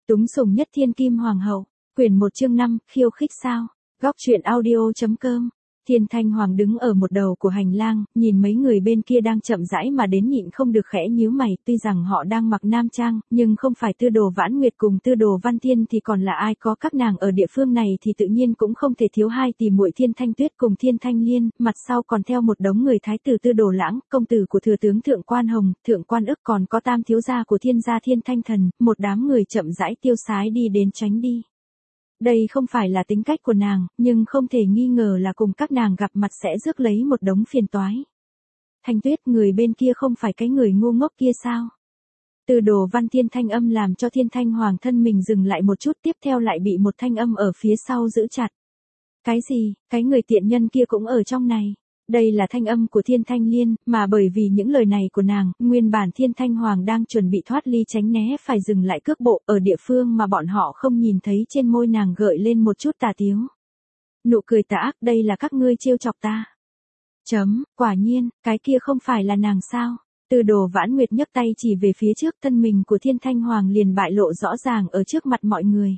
Túng sủng nhất thiên kim hoàng hậu, quyển 1 chương 5, khiêu khích sao? Góc truyện audio.com. Thiên Thanh Hoàng đứng ở một đầu của hành lang, nhìn mấy người bên kia đang chậm rãi mà đến nhịn không được khẽ nhíu mày, tuy rằng họ đang mặc nam trang, nhưng không phải Tư Đồ Vãn Nguyệt cùng Tư Đồ Văn Thiên thì còn là ai, có các nàng ở địa phương này thì tự nhiên cũng không thể thiếu hai tỷ muội Thiên Thanh Tuyết cùng Thiên Thanh Liên, mặt sau còn theo một đống người thái tử Tư Đồ Lãng, công tử của thừa tướng Thượng Quan Hồng, Thượng Quan Ức, còn có tam thiếu gia của Thiên gia Thiên Thanh Thần, một đám người chậm rãi tiêu sái đi đến tránh đi. Đây không phải là tính cách của nàng, nhưng không thể nghi ngờ là cùng các nàng gặp mặt sẽ rước lấy một đống phiền toái. Thanh Tuyết, người bên kia không phải cái người ngu ngốc kia sao? Từ Đồ Văn Thiên thanh âm làm cho Thiên Thanh Hoàng thân mình dừng lại một chút, tiếp theo lại bị một thanh âm ở phía sau giữ chặt. Cái gì, cái người tiện nhân kia cũng ở trong này? Đây là thanh âm của Thiên Thanh Liên, mà bởi vì những lời này của nàng, nguyên bản Thiên Thanh Hoàng đang chuẩn bị thoát ly tránh né phải dừng lại cước bộ ở địa phương mà bọn họ không nhìn thấy, trên môi nàng gợi lên một chút tà tiếu. Nụ cười tà ác, đây là các ngươi trêu chọc ta. Quả nhiên, cái kia không phải là nàng sao? Từ Đồ Vãn Nguyệt nhấc tay chỉ về phía trước, thân mình của Thiên Thanh Hoàng liền bại lộ rõ ràng ở trước mặt mọi người.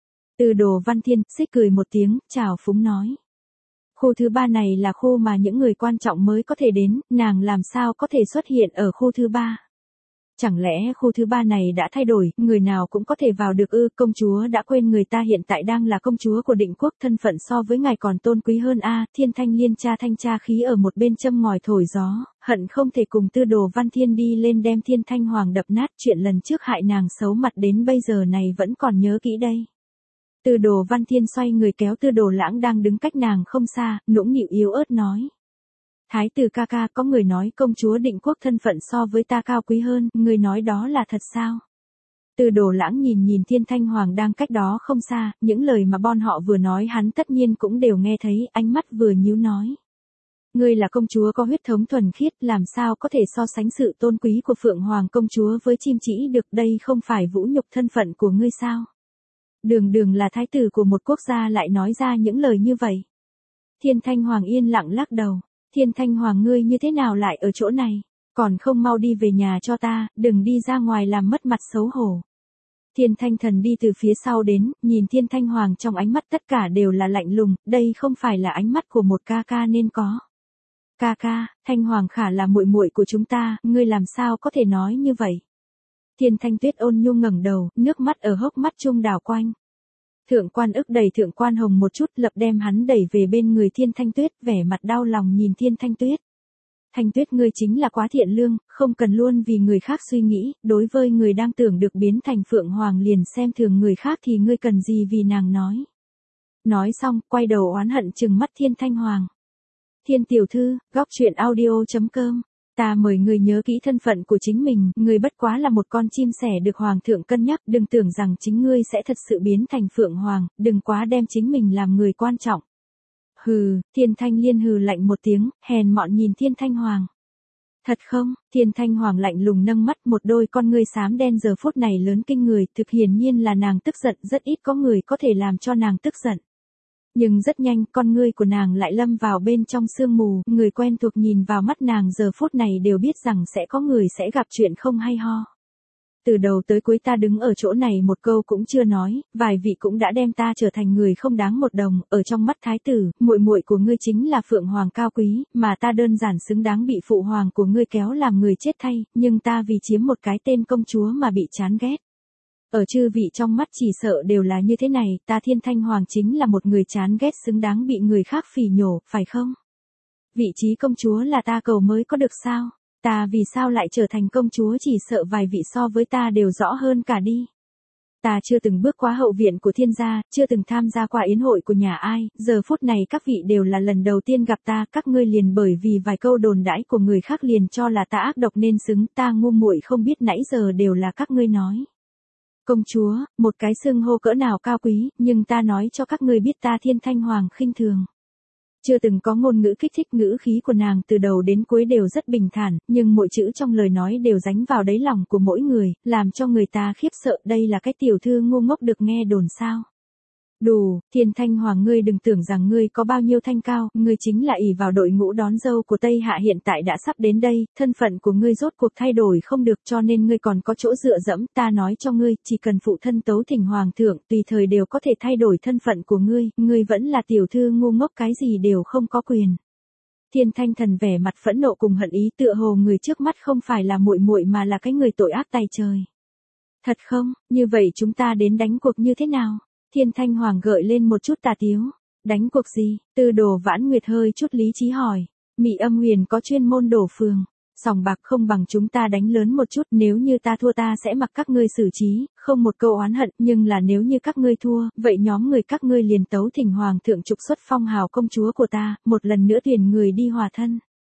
Từ Đồ Văn Thiên xích cười một tiếng, chào phúng nói. Khu thứ 3 này là khu mà những người quan trọng mới có thể đến, nàng làm sao có thể xuất hiện ở khu thứ 3? Chẳng lẽ khu thứ 3 này đã thay đổi, người nào cũng có thể vào được ư? Công chúa đã quên người ta hiện tại đang là công chúa của Định Quốc, thân phận so với ngài còn tôn quý hơn a. Thiên Thanh Liên cha thanh cha khí ở một bên châm ngòi thổi gió, hận không thể cùng Tư Đồ Văn Thiên đi lên đem Thiên Thanh Hoàng đập nát, chuyện lần trước hại nàng xấu mặt đến bây giờ này vẫn còn nhớ kỹ đây. Tư Đồ Văn Thiên xoay người kéo Tư Đồ Lãng đang đứng cách nàng không xa, nũng nịu yếu ớt nói. Thái tử ca ca, có người nói công chúa Định Quốc thân phận so với ta cao quý hơn, người nói đó là thật sao? Tư Đồ Lãng nhìn Thiên Thanh Hoàng đang cách đó không xa, những lời mà bọn họ vừa nói hắn tất nhiên cũng đều nghe thấy, ánh mắt vừa nhíu nói. Ngươi là công chúa có huyết thống thuần khiết, làm sao có thể so sánh sự tôn quý của Phượng Hoàng công chúa với chim chỉ được, đây không phải vũ nhục thân phận của ngươi sao? Đường là thái tử của một quốc gia lại nói ra những lời như vậy. Thiên Thanh Hoàng yên lặng lắc đầu. Thiên Thanh Hoàng, ngươi như thế nào lại ở chỗ này? Còn không mau đi về nhà cho ta, đừng đi ra ngoài làm mất mặt xấu hổ. Thiên Thanh Thần đi từ phía sau đến, nhìn Thiên Thanh Hoàng trong ánh mắt tất cả đều là lạnh lùng, đây không phải là ánh mắt của một ca ca nên có. Ca ca, Thanh Hoàng Khả là muội muội của chúng ta, ngươi làm sao có thể nói như vậy? Thiên Thanh Tuyết ôn nhu ngẩng đầu, nước mắt ở hốc mắt trung đảo quanh. Thượng Quan Ức đẩy Thượng Quan Hồng một chút, lập đem hắn đẩy về bên người Thiên Thanh Tuyết, vẻ mặt đau lòng nhìn Thiên Thanh Tuyết. Thanh Tuyết, ngươi chính là quá thiện lương, không cần luôn vì người khác suy nghĩ, đối với người đang tưởng được biến thành Phượng Hoàng liền xem thường người khác thì ngươi cần gì vì nàng nói. Nói xong, quay đầu oán hận trừng mắt Thiên Thanh Hoàng. Thiên tiểu thư, góc truyện audio.com. Ta mời người nhớ kỹ thân phận của chính mình, người bất quá là một con chim sẻ được Hoàng thượng cân nhắc, đừng tưởng rằng chính ngươi sẽ thật sự biến thành Phượng Hoàng, đừng quá đem chính mình làm người quan trọng. Hừ, Thiên Thanh Liên hừ lạnh một tiếng, hèn mọn nhìn Thiên Thanh Hoàng. Thật không? Thiên Thanh Hoàng lạnh lùng nâng mắt, một đôi con ngươi xám đen giờ phút này lớn kinh người, thực hiển nhiên là nàng tức giận, rất ít có người có thể làm cho nàng tức giận. Nhưng rất nhanh, con ngươi của nàng lại lâm vào bên trong sương mù, người quen thuộc nhìn vào mắt nàng giờ phút này đều biết rằng sẽ có người sẽ gặp chuyện không hay ho. Từ đầu tới cuối ta đứng ở chỗ này một câu cũng chưa nói, vài vị cũng đã đem ta trở thành người không đáng một đồng, ở trong mắt thái tử, muội muội của ngươi chính là Phượng Hoàng cao quý, mà ta đơn giản xứng đáng bị phụ hoàng của ngươi kéo làm người chết thay, nhưng ta vì chiếm một cái tên công chúa mà bị chán ghét. Ở chư vị trong mắt chỉ sợ đều là như thế này, ta Thiên Thanh Hoàng chính là một người chán ghét xứng đáng bị người khác phỉ nhổ, phải không? Vị trí công chúa là ta cầu mới có được sao? Ta vì sao lại trở thành công chúa, chỉ sợ vài vị so với ta đều rõ hơn cả đi. Ta chưa từng bước qua hậu viện của Thiên gia, chưa từng tham gia qua yến hội của nhà ai, giờ phút này các vị đều là lần đầu tiên gặp ta, các ngươi liền bởi vì vài câu đồn đãi của người khác liền cho là ta ác độc nên xứng, ta ngu muội không biết nãy giờ đều là các ngươi nói. Công chúa, một cái xưng hô cỡ nào cao quý, nhưng ta nói cho các ngươi biết ta Thiên Thanh Hoàng khinh thường. Chưa từng có ngôn ngữ kích thích, ngữ khí của nàng từ đầu đến cuối đều rất bình thản, nhưng mỗi chữ trong lời nói đều đánh vào đáy lòng của mỗi người, làm cho người ta khiếp sợ, đây là cái tiểu thư ngu ngốc được nghe đồn sao. Đủ, Thiên Thanh Hoàng ngươi đừng tưởng rằng ngươi có bao nhiêu thanh cao, ngươi chính là ỷ vào đội ngũ đón dâu của Tây Hạ hiện tại đã sắp đến đây, thân phận của ngươi rốt cuộc thay đổi không được cho nên ngươi còn có chỗ dựa dẫm, ta nói cho ngươi, chỉ cần phụ thân tấu thỉnh Hoàng thượng, tùy thời đều có thể thay đổi thân phận của ngươi vẫn là tiểu thư ngu ngốc cái gì đều không có quyền. Thiên Thanh Thần vẻ mặt phẫn nộ cùng hận ý tựa hồ người trước mắt không phải là muội muội mà là cái người tội ác tày trời. Thật không, như vậy chúng ta đến đánh cuộc như thế nào? Thiên Thanh Hoàng gợi lên một chút tà tiếu. Đánh cuộc gì? Tư Đồ Vãn Nguyệt hơi chút lý trí hỏi. Mị Âm Huyền có chuyên môn đổ phường. Sòng bạc không bằng chúng ta đánh lớn một chút, nếu như ta thua ta sẽ mặc các ngươi xử trí, không một câu oán hận, nhưng là nếu như các ngươi thua, vậy nhóm người các ngươi liền tấu thỉnh Hoàng thượng trục xuất phong hào công chúa của ta, một lần nữa tuyển người đi hòa thân.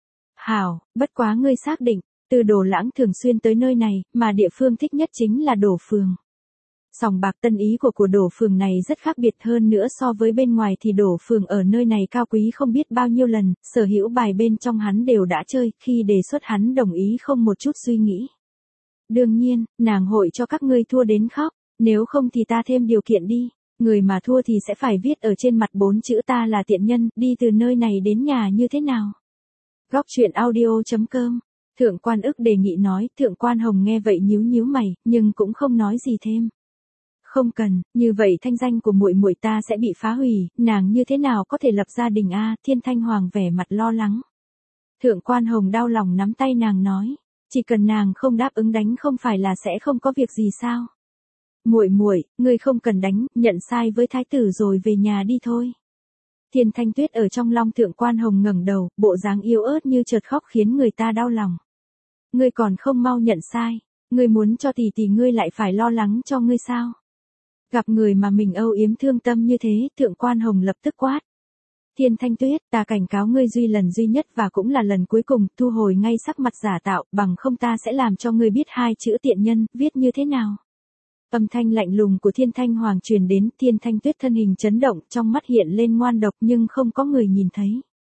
Hảo, bất quá ngươi xác định, Tư Đồ Lãng thường xuyên tới nơi này, mà địa phương thích nhất chính là đổ phường. Sòng bạc tân ý của đổ phường này rất khác biệt hơn nữa so với bên ngoài thì đổ phường ở nơi này cao quý không biết bao nhiêu lần, sở hữu bài bên trong hắn đều đã chơi, khi đề xuất hắn đồng ý không một chút suy nghĩ. Đương nhiên, nàng hội cho các ngươi thua đến khóc, nếu không thì ta thêm điều kiện đi, người mà thua thì sẽ phải viết ở trên mặt 4 chữ ta là tiện nhân, đi từ nơi này đến nhà như thế nào. Góc truyện audio.com. Thượng quan Ức đề nghị nói, Thượng quan Hồng nghe vậy nhíu nhíu mày, nhưng cũng không nói gì thêm. Không cần, như vậy thanh danh của muội muội ta sẽ bị phá hủy, nàng như thế nào có thể lập gia đình a? Thiên Thanh Hoàng vẻ mặt lo lắng. Thượng quan Hồng đau lòng nắm tay nàng nói, chỉ cần nàng không đáp ứng đánh không phải là sẽ không có việc gì sao? Muội muội, ngươi không cần đánh, nhận sai với thái tử rồi về nhà đi thôi. Thiên Thanh Tuyết ở trong lòng Thượng quan Hồng ngẩng đầu, bộ dáng yếu ớt như chợt khóc khiến người ta đau lòng. Ngươi còn không mau nhận sai, ngươi muốn cho tỷ tỷ ngươi lại phải lo lắng cho ngươi sao? Gặp người mà mình âu yếm thương tâm như thế, Thượng quan Hồng lập tức quát. Thiên Thanh Tuyết, ta cảnh cáo ngươi lần duy nhất và cũng là lần cuối cùng, thu hồi ngay sắc mặt giả tạo, bằng không ta sẽ làm cho ngươi biết 2 chữ tiện nhân, viết như thế nào. Âm thanh lạnh lùng của Thiên Thanh Hoàng truyền đến, Thiên Thanh Tuyết thân hình chấn động, trong mắt hiện lên ngoan độc nhưng không có người nhìn thấy.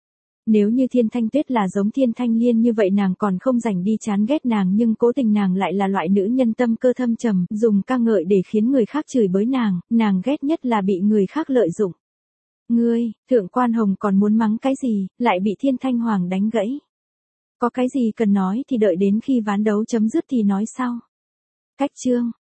Nếu như Thiên Thanh Tuyết là giống Thiên Thanh Liên như vậy nàng còn không rảnh đi chán ghét nàng nhưng cố tình nàng lại là loại nữ nhân tâm cơ thâm trầm, dùng ca ngợi để khiến người khác chửi bới nàng ghét nhất là bị người khác lợi dụng. Ngươi, Thượng quan Hồng còn muốn mắng cái gì, lại bị Thiên Thanh Hoàng đánh gãy. Có cái gì cần nói thì đợi đến khi ván đấu chấm dứt thì nói sau. Cách chương.